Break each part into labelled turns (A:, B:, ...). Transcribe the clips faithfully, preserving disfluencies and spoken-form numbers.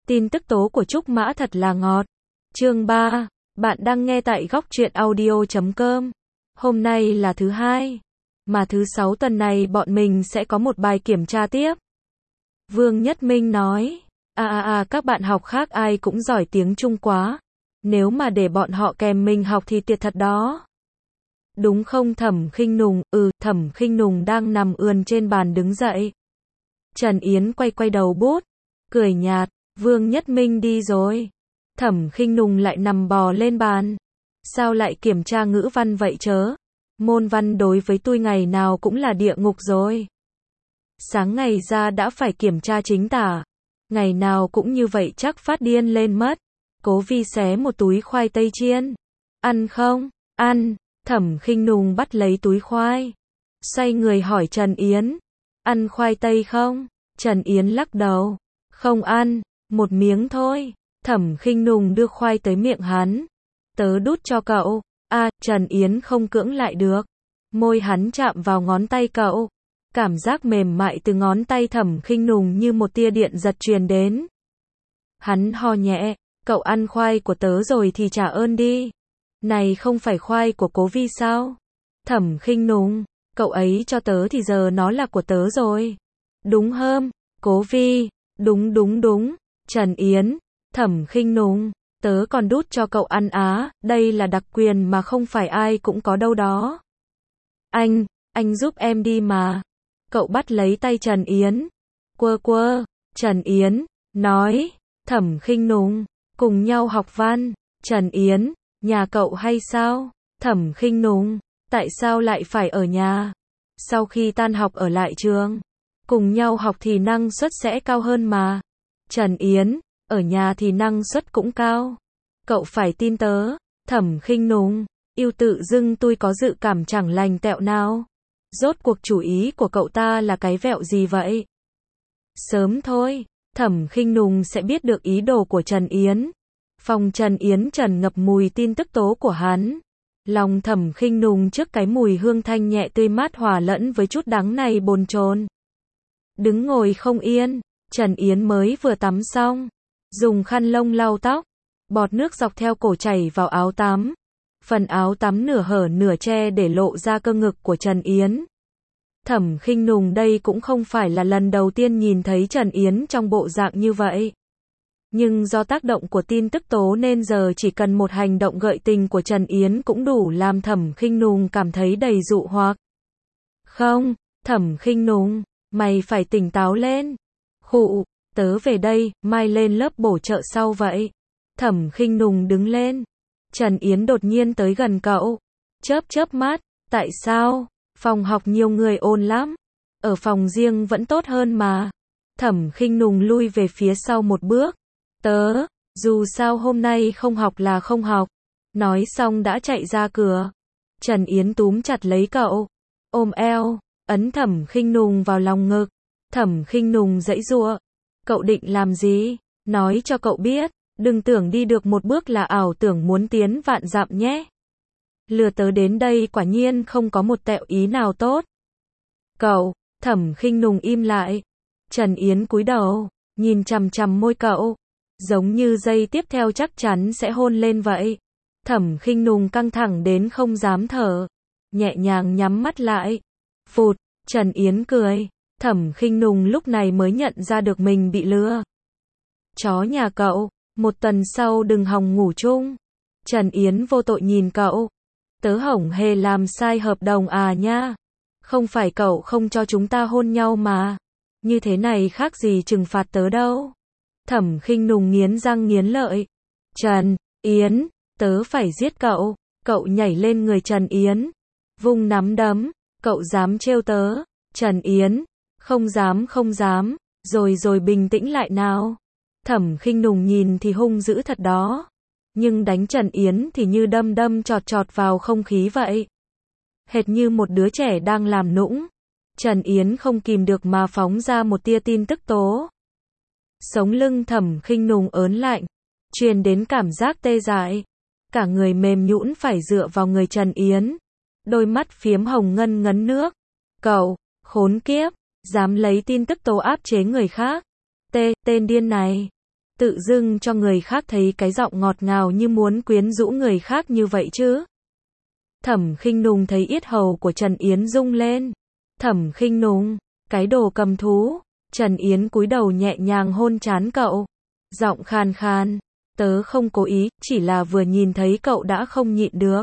A: Tin tức tố của Trúc Mã thật là ngọt. Chương ba. Bạn đang nghe tại góc truyện audio chấm com. Hôm nay là thứ hai, mà thứ sáu tuần này bọn mình sẽ có một bài kiểm tra tiếp. Vương Nhất Minh nói, à à à các bạn học khác ai cũng giỏi tiếng Trung quá. Nếu mà để bọn họ kèm mình học thì tuyệt thật đó. Đúng không Thẩm Khinh Nùng? Ừ, Thẩm Khinh Nùng đang nằm ườn trên bàn đứng dậy. Trần Yến quay quay đầu bút, cười nhạt, Vương Nhất Minh đi rồi. Thẩm Khinh Nùng lại nằm bò lên bàn. Sao lại kiểm tra ngữ văn vậy chớ? Môn văn đối với tôi ngày nào cũng là địa ngục rồi. Sáng ngày ra đã phải kiểm tra chính tả. Ngày nào cũng như vậy chắc phát điên lên mất. Cố Vi xé một túi khoai tây chiên. Ăn không? Ăn. Thẩm Khinh Nùng bắt lấy túi khoai. Xoay người hỏi Trần Yến. Ăn khoai tây không? Trần Yến lắc đầu. Không ăn. Một miếng thôi. Thẩm Khinh Nùng đưa khoai tới miệng hắn. Tớ đút cho cậu. A, à, Trần Yến không cưỡng lại được. Môi hắn chạm vào ngón tay cậu. Cảm giác mềm mại từ ngón tay Thẩm Khinh Nùng như một tia điện giật truyền đến. Hắn ho nhẹ. Cậu ăn khoai của tớ rồi thì trả ơn đi. Này không phải khoai của Cố Vi sao? Thẩm Khinh Nùng. Cậu ấy cho tớ thì giờ nó là của tớ rồi. Đúng hơm. Cố Vi. Đúng đúng đúng. Trần Yến. Thẩm Khinh Nùng. Tớ còn đút cho cậu ăn á. Đây là đặc quyền mà không phải ai cũng có đâu đó. Anh. Anh giúp em đi mà. Cậu bắt lấy tay Trần Yến. Quơ quơ. Trần Yến. Nói. Thẩm Khinh Nùng. Cùng nhau học văn. Trần Yến. Nhà cậu hay sao? Thẩm Khinh Nùng. Tại sao lại phải ở nhà? Sau khi tan học ở lại trường. Cùng nhau học thì năng suất sẽ cao hơn mà. Trần Yến. Ở nhà thì năng suất cũng cao. Cậu phải tin tớ. Thẩm Khinh Nùng. Yêu tự dưng tôi có dự cảm chẳng lành tẹo nào. Rốt cuộc chủ ý của cậu ta là cái vẹo gì vậy? Sớm thôi. Thẩm Khinh Nùng sẽ biết được ý đồ của Trần Yến. Phòng Trần Yến tràn ngập mùi tin tức tố của hắn. Lòng Thẩm Khinh Nùng trước cái mùi hương thanh nhẹ tươi mát hòa lẫn với chút đắng này bồn chồn. Đứng ngồi không yên, Trần Yến mới vừa tắm xong. Dùng khăn lông lau tóc. Bọt nước dọc theo cổ chảy vào áo tắm. Phần áo tắm nửa hở nửa che để lộ ra cơ ngực của Trần Yến. Thẩm Khinh Nùng đây cũng không phải là lần đầu tiên nhìn thấy Trần Yến trong bộ dạng như vậy. Nhưng do tác động của tin tức tố nên giờ chỉ cần một hành động gợi tình của Trần Yến cũng đủ làm Thẩm Khinh Nùng cảm thấy đầy dụ hoặc. Không, Thẩm Khinh Nùng, mày phải tỉnh táo lên. Khụ, tớ về đây, mai lên lớp bổ trợ sau vậy. Thẩm Khinh Nùng đứng lên. Trần Yến đột nhiên tới gần cậu. Chớp chớp mắt, tại sao? Phòng học nhiều người ồn lắm. Ở phòng riêng vẫn tốt hơn mà. Thẩm Khinh Nùng lui về phía sau một bước. Tớ, dù sao hôm nay không học là không học. Nói xong đã chạy ra cửa. Trần Yến túm chặt lấy cậu. Ôm eo, ấn Thẩm Khinh Nùng vào lòng ngực. Thẩm Khinh Nùng giãy giụa. Cậu định làm gì? Nói cho cậu biết, đừng tưởng đi được một bước là ảo tưởng muốn tiến vạn dặm nhé. Lừa tớ đến đây quả nhiên không có một tẹo ý nào tốt. Cậu, Thẩm Khinh Nùng im lại. Trần Yến cúi đầu, nhìn chằm chằm môi cậu. Giống như giây tiếp theo chắc chắn sẽ hôn lên vậy. Thẩm Khinh Nùng căng thẳng đến không dám thở. Nhẹ nhàng nhắm mắt lại. Phụt, Trần Yến cười. Thẩm Khinh Nùng lúc này mới nhận ra được mình bị lừa. Chó nhà cậu, một tuần sau đừng hòng ngủ chung. Trần Yến vô tội nhìn cậu. Tớ hổng hề làm sai hợp đồng à nha. Không phải cậu không cho chúng ta hôn nhau mà. Như thế này khác gì trừng phạt tớ đâu. Thẩm Khinh Nùng nghiến răng nghiến lợi. Trần Yến, tớ phải giết cậu. Cậu nhảy lên người Trần Yến. Vung nắm đấm. Cậu dám trêu tớ. Trần Yến. Không dám không dám. Rồi rồi bình tĩnh lại nào. Thẩm Khinh Nùng nhìn thì hung dữ thật đó. Nhưng đánh Trần Yến thì như đâm đâm chọt chọt vào không khí vậy. Hệt như một đứa trẻ đang làm nũng. Trần Yến không kìm được mà phóng ra một tia tin tức tố. Sống lưng Thẩm Khinh Nùng ớn lạnh. Truyền đến cảm giác tê dại. Cả người mềm nhũn phải dựa vào người Trần Yến. Đôi mắt phiếm hồng ngân ngấn nước. Cậu, khốn kiếp, dám lấy tin tức tố áp chế người khác. Tê, tên điên này. tự dưng cho người khác thấy cái giọng ngọt ngào như muốn quyến rũ người khác như vậy chứ. Thẩm Khinh Nùng thấy yết hầu của Trần Yến rung lên. Thẩm Khinh Nùng, cái đồ cầm thú. Trần Yến cúi đầu nhẹ nhàng hôn trán cậu. Giọng khàn khàn, tớ không cố ý, chỉ là vừa nhìn thấy cậu đã không nhịn được.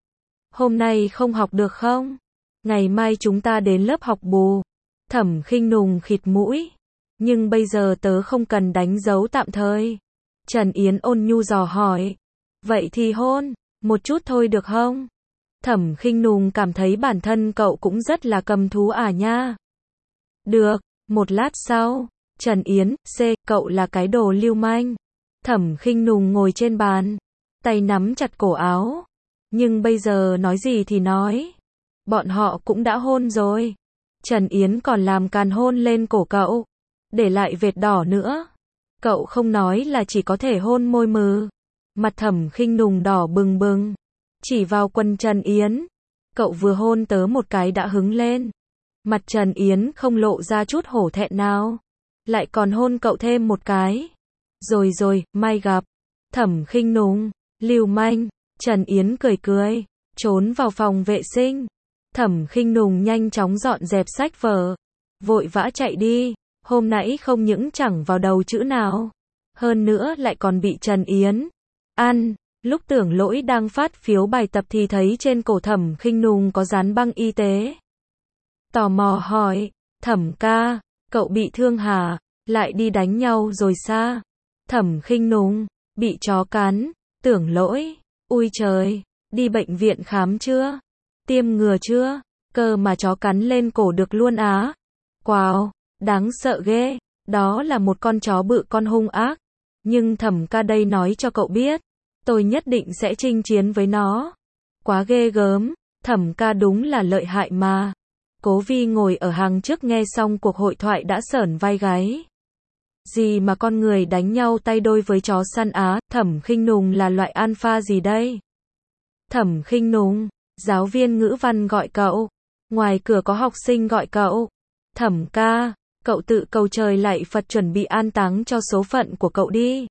A: Hôm nay không học được không? Ngày mai chúng ta đến lớp học bù. Thẩm Khinh Nùng khịt mũi. Nhưng bây giờ tớ không cần đánh dấu tạm thời. Trần Yến ôn nhu dò hỏi. Vậy thì hôn, một chút thôi được không? Thẩm Khinh Nùng cảm thấy bản thân cậu cũng rất là cầm thú à nha. Được, một lát sau. Trần Yến, C, cậu là cái đồ lưu manh. Thẩm Khinh Nùng ngồi trên bàn, tay nắm chặt cổ áo. Nhưng bây giờ nói gì thì nói. Bọn họ cũng đã hôn rồi. Trần Yến còn làm càn hôn lên cổ cậu, để lại vệt đỏ nữa. Cậu không nói là chỉ có thể hôn môi mừ. Mặt Thẩm Khinh Nùng đỏ bừng bừng, chỉ vào quần Trần Yến. Cậu vừa hôn tớ một cái đã hứng lên. Mặt Trần Yến không lộ ra chút hổ thẹn nào, lại còn hôn cậu thêm một cái. Rồi rồi, mai gặp. Thẩm Khinh Nùng, lưu manh. Trần Yến cười cười, trốn vào phòng vệ sinh. Thẩm Khinh Nùng nhanh chóng dọn dẹp sách vở, vội vã chạy đi. Hôm nãy không những chẳng vào đầu chữ nào, hơn nữa lại còn bị Trần Yến ăn. Lúc Tưởng Lỗi đang phát phiếu bài tập thì thấy trên cổ Thẩm Khinh Nùng có dán băng y tế. Tò mò hỏi, Thẩm ca, cậu bị thương hả? Lại đi đánh nhau rồi sao? Thẩm Khinh Nùng, bị chó cắn. Tưởng Lỗi, ui trời, đi bệnh viện khám chưa? Tiêm ngừa chưa? Cơ mà chó cắn lên cổ được luôn á. Wow, đáng sợ ghê. Đó là một con chó bự con hung ác. Nhưng Thẩm ca đây nói cho cậu biết, tôi nhất định sẽ chinh chiến với nó. Quá ghê gớm, Thẩm ca đúng là lợi hại mà. Cố Vi ngồi ở hàng trước nghe xong cuộc hội thoại đã sởn vai gáy. Gì mà con người đánh nhau tay đôi với chó săn á, Thẩm Khinh Nùng là loại alpha gì đây? Thẩm Khinh Nùng, giáo viên ngữ văn gọi cậu. Ngoài cửa có học sinh gọi cậu. Thẩm ca, cậu tự cầu trời lạy Phật chuẩn bị an táng cho số phận của cậu đi.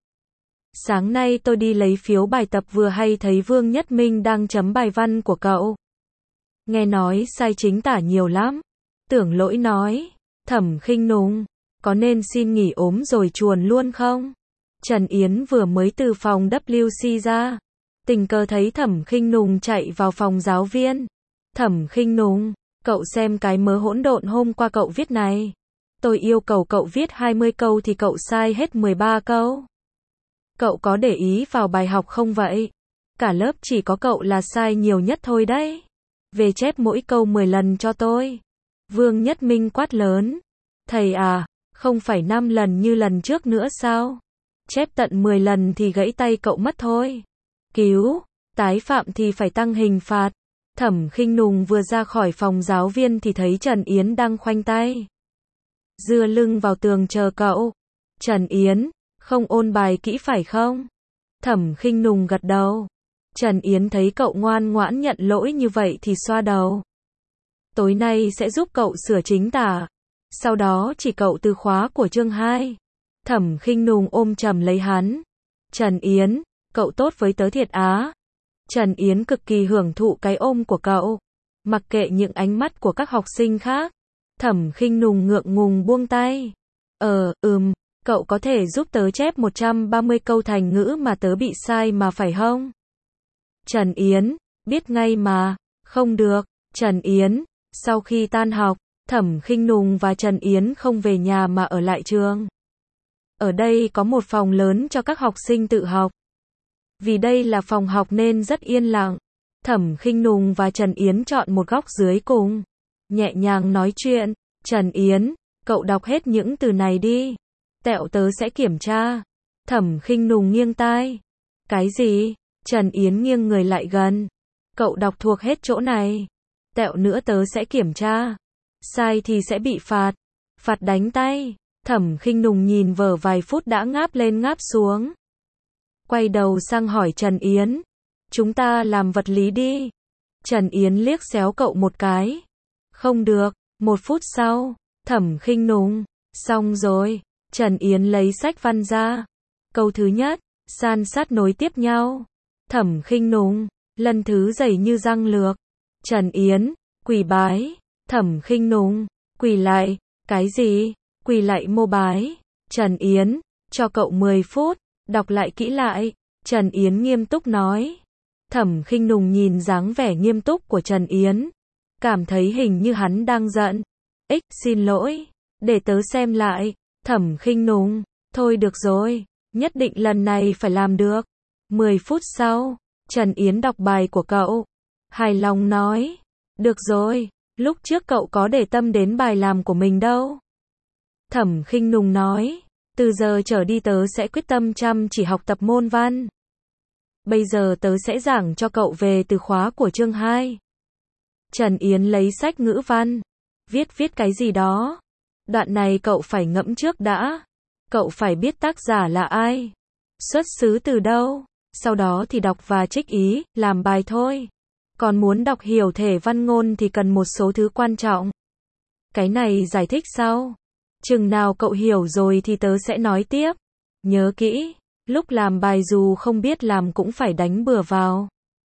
A: Sáng nay tôi đi lấy phiếu bài tập vừa hay thấy Vương Nhất Minh đang chấm bài văn của cậu. Nghe nói sai chính tả nhiều lắm. Tưởng Lỗi nói. Thẩm Khinh Nùng, có nên xin nghỉ ốm rồi chuồn luôn không? Trần Yến vừa mới từ phòng W C ra, tình cờ thấy Thẩm Khinh Nùng chạy vào phòng giáo viên. Thẩm Khinh Nùng, cậu xem cái mớ hỗn độn hôm qua cậu viết này. Tôi yêu cầu cậu viết hai mươi câu thì cậu sai hết mười ba câu. Cậu có để ý vào bài học không vậy? Cả lớp chỉ có cậu là sai nhiều nhất thôi đấy. Về chép mỗi câu mười lần cho tôi. Vương Nhất Minh quát lớn. Thầy à, không phải năm lần như lần trước nữa sao? Chép tận mười lần thì gãy tay cậu mất thôi. Cứu, tái phạm thì phải tăng hình phạt. Thẩm Khinh Nùng vừa ra khỏi phòng giáo viên thì thấy Trần Yến đang khoanh tay, dựa lưng vào tường chờ cậu. Trần Yến, không ôn bài kỹ phải không? Thẩm Khinh Nùng gật đầu. Trần Yến thấy cậu ngoan ngoãn nhận lỗi như vậy thì xoa đầu. Tối nay sẽ giúp cậu sửa chính tả. Sau đó chỉ cậu từ khóa của chương hai. Thẩm Khinh Nùng ôm chầm lấy hắn. Trần Yến, cậu tốt với tớ thiệt á. Trần Yến cực kỳ hưởng thụ cái ôm của cậu. Mặc kệ những ánh mắt của các học sinh khác. Thẩm Khinh Nùng ngượng ngùng buông tay. Ờ, ừm, cậu có thể giúp tớ chép một trăm ba mươi câu thành ngữ mà tớ bị sai mà phải không? Trần Yến, biết ngay mà. Không được. Trần Yến, sau khi tan học, Thẩm Khinh Nùng và Trần Yến không về nhà mà ở lại trường. Ở đây có một phòng lớn cho các học sinh tự học. Vì đây là phòng học nên rất yên lặng. Thẩm Khinh Nùng và Trần Yến chọn một góc dưới cùng, nhẹ nhàng nói chuyện. Trần Yến, cậu đọc hết những từ này đi. Tẹo tớ sẽ kiểm tra. Thẩm Khinh Nùng nghiêng tai. Cái gì? Trần Yến nghiêng người lại gần. Cậu đọc thuộc hết chỗ này. Tẹo nữa tớ sẽ kiểm tra. Sai thì sẽ bị phạt. Phạt đánh tay. Thẩm Khinh Nùng nhìn vở vài phút đã ngáp lên ngáp xuống. Quay đầu sang hỏi Trần Yến. Chúng ta làm vật lý đi. Trần Yến liếc xéo cậu một cái. Không được. Một phút sau. Thẩm Khinh Nùng. Xong rồi. Trần Yến lấy sách văn ra. Câu thứ nhất, san sát nối tiếp nhau. Thẩm Khinh Nùng, lần thứ dày như răng lược. Trần Yến, quỳ bái. Thẩm Khinh Nùng, quỳ lại. Cái gì? Quỳ lại mô bái. Trần Yến, cho cậu mười phút, đọc lại kỹ lại. Trần Yến nghiêm túc nói. Thẩm Khinh Nùng nhìn dáng vẻ nghiêm túc của Trần Yến, cảm thấy hình như hắn đang giận. Ích, xin lỗi, để tớ xem lại. Thẩm Khinh Nùng, thôi được rồi, nhất định lần này phải làm được. mười phút sau, Trần Yến đọc bài của cậu, hài lòng nói. Được rồi, lúc trước cậu có để tâm đến bài làm của mình đâu. Thẩm Khinh Nùng nói, từ giờ trở đi tớ sẽ quyết tâm chăm chỉ học tập môn văn. Bây giờ tớ sẽ giảng cho cậu về từ khóa của chương hai. Trần Yến lấy sách ngữ văn, viết viết cái gì đó. Đoạn này cậu phải ngẫm trước đã. Cậu phải biết tác giả là ai, xuất xứ từ đâu, sau đó thì đọc và trích ý, làm bài thôi. Còn muốn đọc hiểu thể văn ngôn thì cần một số thứ quan trọng. Cái này giải thích sau. Chừng nào cậu hiểu rồi thì tớ sẽ nói tiếp. Nhớ kỹ, lúc làm bài dù không biết làm cũng phải đánh bừa vào.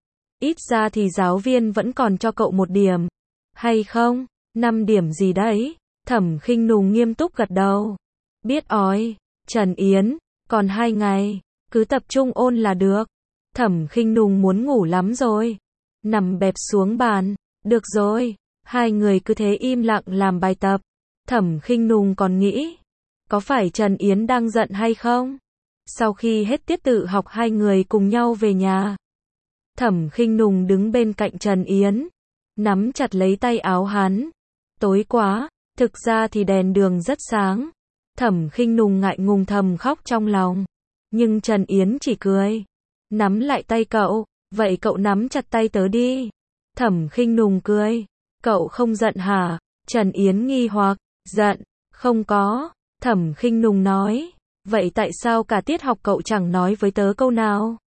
A: Ít ra thì giáo viên vẫn còn cho cậu một điểm. Hay không? Năm điểm gì đấy? Thẩm Khinh Nùng nghiêm túc gật đầu. Biết ói. Trần Yến, còn hai ngày, cứ tập trung ôn là được. Thẩm Khinh Nùng muốn ngủ lắm rồi. Nằm bẹp xuống bàn. Được rồi, hai người cứ thế im lặng làm bài tập. Thẩm Khinh Nùng còn nghĩ, có phải Trần Yến đang giận hay không? Sau khi hết tiết tự học hai người cùng nhau về nhà. Thẩm Khinh Nùng đứng bên cạnh Trần Yến, nắm chặt lấy tay áo hắn. Tối quá, thực ra thì đèn đường rất sáng. Thẩm Khinh Nùng ngại ngùng thầm khóc trong lòng. Nhưng Trần Yến chỉ cười, nắm lại tay cậu, vậy cậu nắm chặt tay tớ đi. Thẩm Khinh Nùng cười, cậu không giận hả? Trần Yến nghi hoặc, giận, không có. Thẩm Khinh Nùng nói, vậy tại sao cả tiết học cậu chẳng nói với tớ câu nào?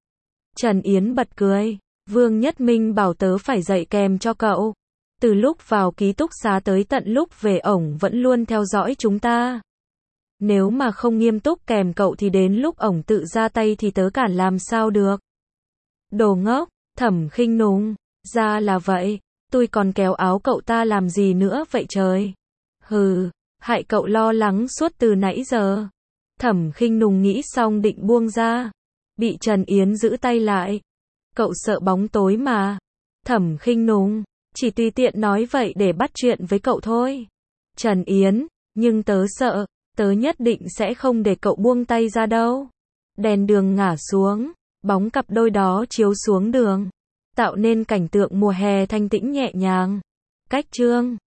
A: Trần Yến bật cười, Vương Nhất Minh bảo tớ phải dạy kèm cho cậu. Từ lúc vào ký túc xá tới tận lúc về ổng vẫn luôn theo dõi chúng ta. Nếu mà không nghiêm túc kèm cậu thì đến lúc ổng tự ra tay thì tớ cản làm sao được. Đồ ngốc. Thẩm Khinh Nùng, ra là vậy, tôi còn kéo áo cậu ta làm gì nữa vậy trời. Hừ, hại cậu lo lắng suốt từ nãy giờ. Thẩm Khinh Nùng nghĩ xong định buông ra, bị Trần Yến giữ tay lại. Cậu sợ bóng tối mà. Thẩm Khinh Nùng, chỉ tùy tiện nói vậy để bắt chuyện với cậu thôi. Trần Yến, nhưng tớ sợ, tớ nhất định sẽ không để cậu buông tay ra đâu. Đèn đường ngả xuống, bóng cặp đôi đó chiếu xuống đường, tạo nên cảnh tượng mùa hè thanh tĩnh nhẹ nhàng. Cách chương